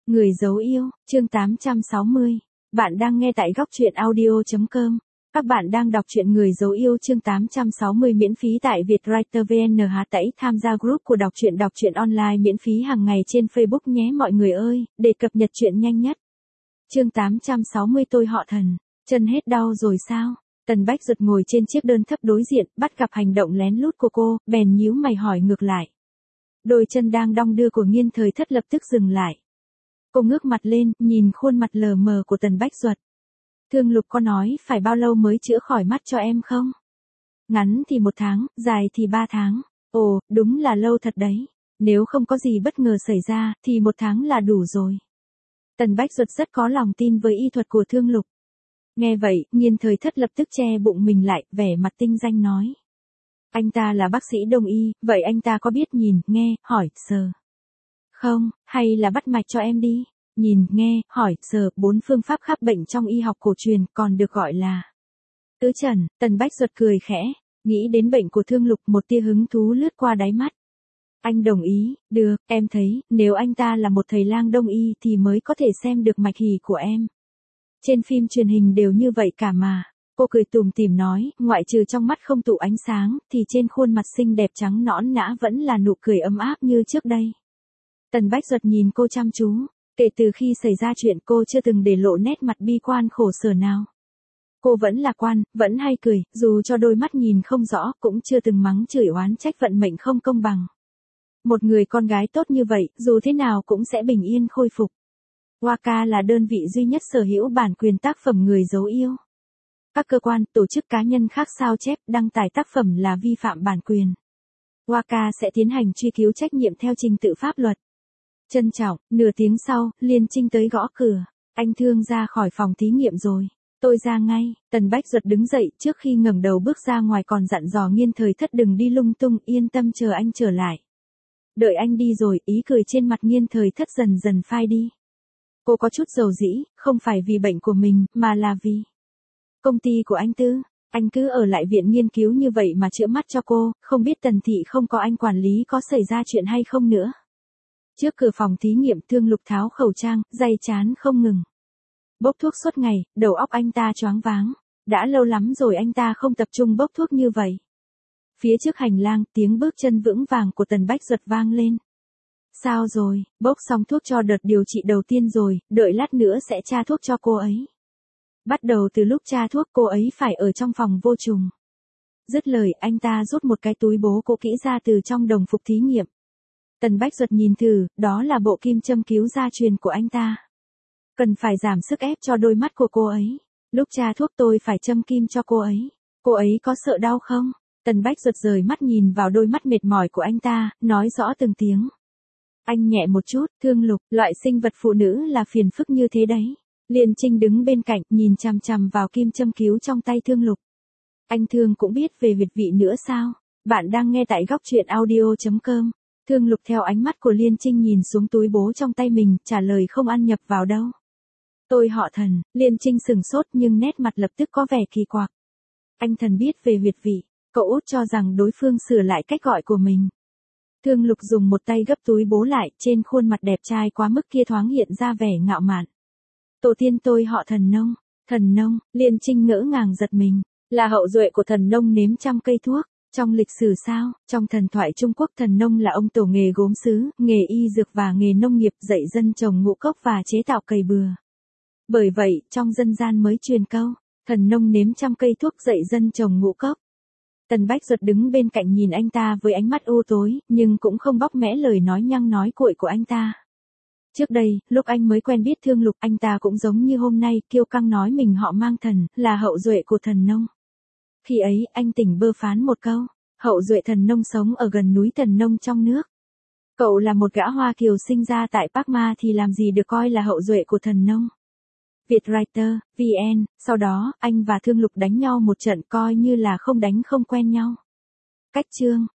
Người dấu yêu, chương 860. Bạn đang nghe tại góc truyện audio.com. Các bạn đang đọc truyện Người dấu yêu chương 860 miễn phí tại Vietwriter VN. Hãy tham gia group của đọc truyện online miễn phí hàng ngày trên Facebook nhé mọi người ơi, để cập nhật truyện nhanh nhất. Chương 860 tôi họ Thần, chân hết đau rồi sao? Tần Bách Duật ngồi trên chiếc đơn thấp đối diện, bắt gặp hành động lén lút của cô, bèn nhíu mày hỏi ngược lại. Đôi chân đang đong đưa của Nghiên Thời Thất lập tức dừng lại. Cô ngước mặt lên, nhìn khuôn mặt lờ mờ của Tần Bách Duật. Thương Lục có nói phải bao lâu mới chữa khỏi mắt cho em không? Ngắn thì 1 tháng, dài thì 3 tháng. Ồ, đúng là lâu thật đấy. Nếu không có gì bất ngờ xảy ra, thì 1 tháng là đủ rồi. Tần Bách Duật rất có lòng tin với y thuật của Thương Lục. Nghe vậy, Nghiên Thời Thất lập tức che bụng mình lại, vẻ mặt tinh danh nói. Anh ta là bác sĩ đông y, vậy anh ta có biết nhìn, nghe, hỏi, sờ không, hay là bắt mạch cho em đi? Nhìn, nghe, hỏi, sờ, 4 phương pháp khám bệnh trong y học cổ truyền, còn được gọi là tứ trần. Tần Bách Duật cười khẽ, nghĩ đến bệnh của Thương Lục, một tia hứng thú lướt qua đáy mắt. Anh đồng ý, được, em thấy, nếu anh ta là một thầy lang đông y thì mới có thể xem được mạch hì của em. Trên phim truyền hình đều như vậy cả mà. Cô cười tủm tỉm nói, ngoại trừ trong mắt không tụ ánh sáng, thì trên khuôn mặt xinh đẹp trắng nõn nã vẫn là nụ cười ấm áp như trước đây. Tần Bách Duật nhìn cô chăm chú, kể từ khi xảy ra chuyện cô chưa từng để lộ nét mặt bi quan khổ sở nào. Cô vẫn lạc quan, vẫn hay cười, dù cho đôi mắt nhìn không rõ, cũng chưa từng mắng chửi oán trách vận mệnh không công bằng. Một người con gái tốt như vậy, dù thế nào cũng sẽ bình yên khôi phục. Waka là đơn vị duy nhất sở hữu bản quyền tác phẩm Người dấu yêu. Các cơ quan, tổ chức cá nhân khác sao chép, đăng tải tác phẩm là vi phạm bản quyền. Waka sẽ tiến hành truy cứu trách nhiệm theo trình tự pháp luật. Trân trọng, nửa tiếng sau, Liên Trinh tới gõ cửa. Anh Thương ra khỏi phòng thí nghiệm rồi. Tôi ra ngay. Tần Bách Duật đứng dậy, trước khi ngẩng đầu bước ra ngoài còn dặn dò Nghiên Thời Thất đừng đi lung tung, yên tâm chờ anh trở lại. Đợi anh đi rồi, ý cười trên mặt Nghiên Thời Thất dần dần phai đi. Cô có chút dầu dĩ, không phải vì bệnh của mình, mà là vì công ty của anh Tư. Anh cứ ở lại viện nghiên cứu như vậy mà chữa mắt cho cô, không biết Tần thị không có anh quản lý có xảy ra chuyện hay không nữa. Trước cửa phòng thí nghiệm, Thương Lục tháo khẩu trang, day chán không ngừng. Bốc thuốc suốt ngày, đầu óc anh ta choáng váng. Đã lâu lắm rồi anh ta không tập trung bốc thuốc như vậy. Phía trước hành lang, tiếng bước chân vững vàng của Tần Bách Duật vang lên. Sao rồi, bốc xong thuốc cho đợt điều trị đầu tiên rồi, đợi lát nữa sẽ tra thuốc cho cô ấy. Bắt đầu từ lúc tra thuốc cô ấy phải ở trong phòng vô trùng. Dứt lời, anh ta rút một cái túi bố cũ kỹ ra từ trong đồng phục thí nghiệm. Tần Bách Duật nhìn thử, đó là bộ kim châm cứu gia truyền của anh ta. Cần phải giảm sức ép cho đôi mắt của cô ấy. Lúc tra thuốc tôi phải châm kim cho cô ấy. Cô ấy có sợ đau không? Tần Bách Duật rời mắt nhìn vào đôi mắt mệt mỏi của anh ta, nói rõ từng tiếng. Anh nhẹ một chút, Thương Lục, loại sinh vật phụ nữ là phiền phức như thế đấy. Liên Trinh đứng bên cạnh, nhìn chằm chằm vào kim châm cứu trong tay Thương Lục. Anh Thương cũng biết về huyệt vị nữa sao? Bạn đang nghe tại góc truyện audio.com. Thương Lục theo ánh mắt của Liên Trinh nhìn xuống túi bố trong tay mình, trả lời không ăn nhập vào đâu. Tôi họ Thần. Liên Trinh sừng sốt nhưng nét mặt lập tức có vẻ kỳ quặc. Anh Thần biết về huyệt vị. Cậu út cho rằng đối phương sửa lại cách gọi của mình. Thương Lục dùng một tay gấp túi bố lại, trên khuôn mặt đẹp trai quá mức kia thoáng hiện ra vẻ ngạo mạn. Tổ tiên tôi họ Thần Nông. Thần Nông, Liên Trinh ngỡ ngàng giật mình. Là hậu duệ của Thần Nông nếm trăm cây thuốc. Trong lịch sử sao, trong thần thoại Trung Quốc Thần Nông là ông tổ nghề gốm sứ, nghề y dược và nghề nông nghiệp, dạy dân trồng ngũ cốc và chế tạo cày bừa. Bởi vậy, trong dân gian mới truyền câu, Thần Nông nếm trăm cây thuốc dạy dân trồng ngũ cốc. Tần Bách Duật đứng bên cạnh nhìn anh ta với ánh mắt u tối, nhưng cũng không bóc mẽ lời nói nhăng nói cuội của anh ta. Trước đây, lúc anh mới quen biết Thương Lục, anh ta cũng giống như hôm nay, kiêu căng nói mình họ Mang Thần, là hậu duệ của Thần Nông. Khi ấy, anh tỉnh bơ phán một câu, hậu duệ Thần Nông sống ở gần núi Thần Nông trong nước. Cậu là một gã Hoa Kiều sinh ra tại Park Ma thì làm gì được coi là hậu duệ của Thần Nông. Vietwriter, VN, sau đó, anh và Thương Lục đánh nhau một trận coi như là không đánh không quen nhau. Cách chương,